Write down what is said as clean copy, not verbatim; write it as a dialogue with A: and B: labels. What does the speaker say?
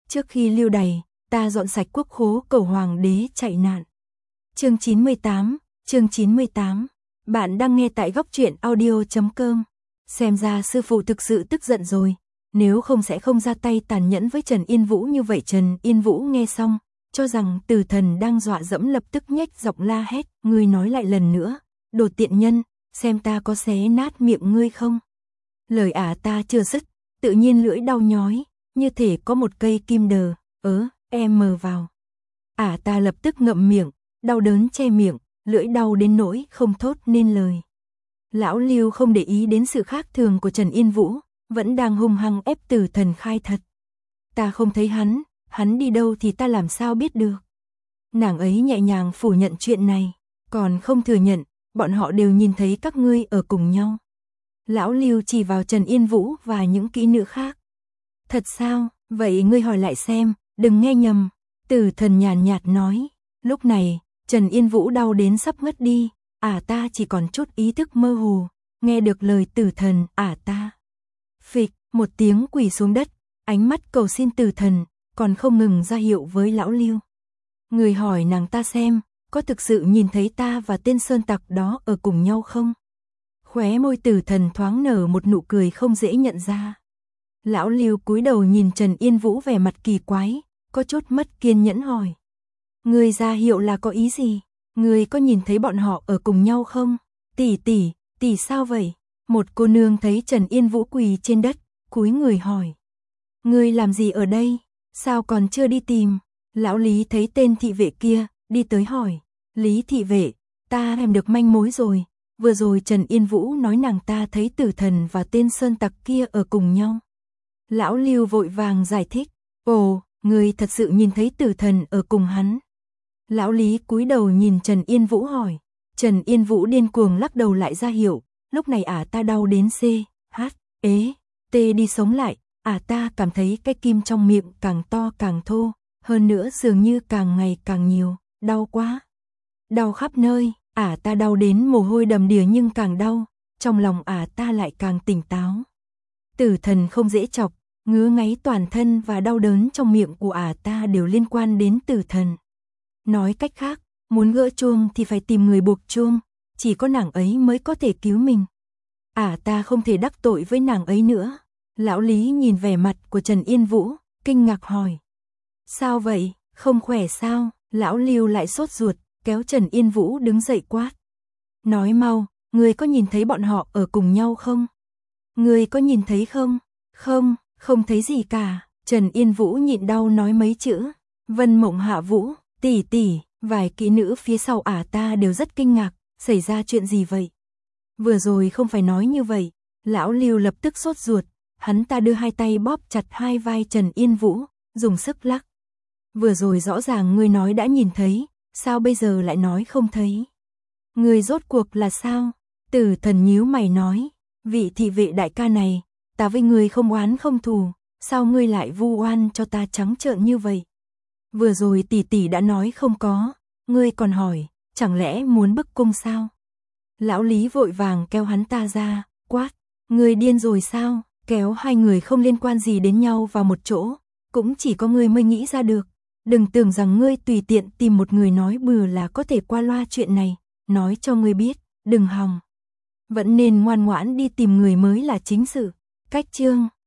A: Trước khi lưu đày, ta dọn sạch quốc khố cầu hoàng đế chạy nạn. Chương 98. Bạn đang nghe tại góc truyện audio.com. Xem ra sư phụ thực sự tức giận rồi, nếu không sẽ không ra tay tàn nhẫn với Trần Yên Vũ như vậy. Trần Yên Vũ nghe xong, cho rằng Tử Thần đang dọa dẫm, lập tức nhếch giọng la hét, ngươi nói lại lần nữa, đồ tiện nhân, xem ta có xé nát miệng ngươi không. Lời ta chưa dứt, tự nhiên lưỡi đau nhói, như thể có một cây kim đờ, mờ vào. Ta lập tức ngậm miệng, đau đớn che miệng, lưỡi đau đến nỗi không thốt nên lời. Lão Lưu không để ý đến sự khác thường của Trần Yên Vũ, vẫn đang hung hăng ép Tử Thần khai thật. Ta không thấy hắn đi đâu thì ta làm sao biết được. Nàng ấy nhẹ nhàng phủ nhận chuyện này, còn không thừa nhận, bọn họ đều nhìn thấy các ngươi ở cùng nhau. Lão Lưu chỉ vào Trần Yên Vũ và những kỹ nữ khác. Thật sao, vậy ngươi hỏi lại xem, đừng nghe nhầm. Tử Thần nhàn nhạt nói. Lúc này, Trần Yên Vũ đau đến sắp ngất đi, ta chỉ còn chút ý thức mơ hồ, nghe được lời Tử Thần, ta. Phịch, một tiếng quỳ xuống đất, ánh mắt cầu xin Tử Thần, còn không ngừng ra hiệu với Lão Lưu. Người hỏi nàng ta xem, có thực sự nhìn thấy ta và tên sơn tặc đó ở cùng nhau không? Khóe môi Tử Thần thoáng nở một nụ cười không dễ nhận ra. Lão Lưu cúi đầu nhìn Trần Yên Vũ vẻ mặt kỳ quái, có chút mất kiên nhẫn hỏi. Ngươi ra hiệu là có ý gì? Ngươi có nhìn thấy bọn họ ở cùng nhau không? Tỷ sao vậy? Một cô nương thấy Trần Yên Vũ quỳ trên đất, cúi người hỏi. Ngươi làm gì ở đây? Sao còn chưa đi tìm? Lão Lý thấy tên thị vệ kia, đi tới hỏi. Lý thị vệ, ta em được manh mối rồi. Vừa rồi Trần Yên Vũ nói nàng ta thấy Tử Thần và tên sơn tặc kia ở cùng nhau. Lão Lưu vội vàng giải thích. Ồ, ngươi thật sự nhìn thấy Tử Thần ở cùng hắn. Lão Lý cúi đầu nhìn Trần Yên Vũ hỏi. Trần Yên Vũ điên cuồng lắc đầu lại ra hiệu. Lúc này ta đau đến đi sống lại. Ta cảm thấy cái kim trong miệng càng to càng thô. Hơn nữa dường như càng ngày càng nhiều. Đau quá. Đau khắp nơi. Ta đau đến mồ hôi đầm đìa nhưng càng đau. Trong lòng ta lại càng tỉnh táo. Tử Thần không dễ chọc. Ngứa ngáy toàn thân và đau đớn trong miệng của ta đều liên quan đến Tử Thần. Nói cách khác, muốn gỡ chuông thì phải tìm người buộc chuông, chỉ có nàng ấy mới có thể cứu mình. Ta không thể đắc tội với nàng ấy nữa. Lão Lý nhìn vẻ mặt của Trần Yên Vũ, kinh ngạc hỏi. Sao vậy, không khỏe sao? Lão Lưu lại sốt ruột, kéo Trần Yên Vũ đứng dậy quát. Nói mau, ngươi có nhìn thấy bọn họ ở cùng nhau không? Ngươi có nhìn thấy không? Không thấy gì cả. Trần Yên Vũ nhịn đau nói mấy chữ. Vân Mộng Hạ Vũ, tỷ, vài kỹ nữ phía sau ta đều rất kinh ngạc, xảy ra chuyện gì vậy? Vừa rồi không phải nói như vậy. Lão Lưu lập tức sốt ruột, hắn ta đưa hai tay bóp chặt hai vai Trần Yên Vũ, dùng sức lắc. Vừa rồi rõ ràng ngươi nói đã nhìn thấy, sao bây giờ lại nói không thấy? Ngươi rốt cuộc là sao? Tử Thần nhíu mày nói, vị thị vệ đại ca này, ta với ngươi không oán không thù, sao ngươi lại vu oan cho ta trắng trợn như vậy? Vừa rồi tỷ đã nói không có, ngươi còn hỏi, chẳng lẽ muốn bức cung sao? Lão Lý vội vàng kéo hắn ta ra, quát, ngươi điên rồi sao? Kéo hai người không liên quan gì đến nhau vào một chỗ, cũng chỉ có ngươi mới nghĩ ra được. Đừng tưởng rằng ngươi tùy tiện tìm một người nói bừa là có thể qua loa chuyện này, nói cho ngươi biết, đừng hòng. Vẫn nên ngoan ngoãn đi tìm người mới là chính sự. Cách chương